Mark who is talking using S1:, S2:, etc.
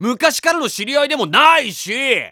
S1: 昔からの知り合いでもないし。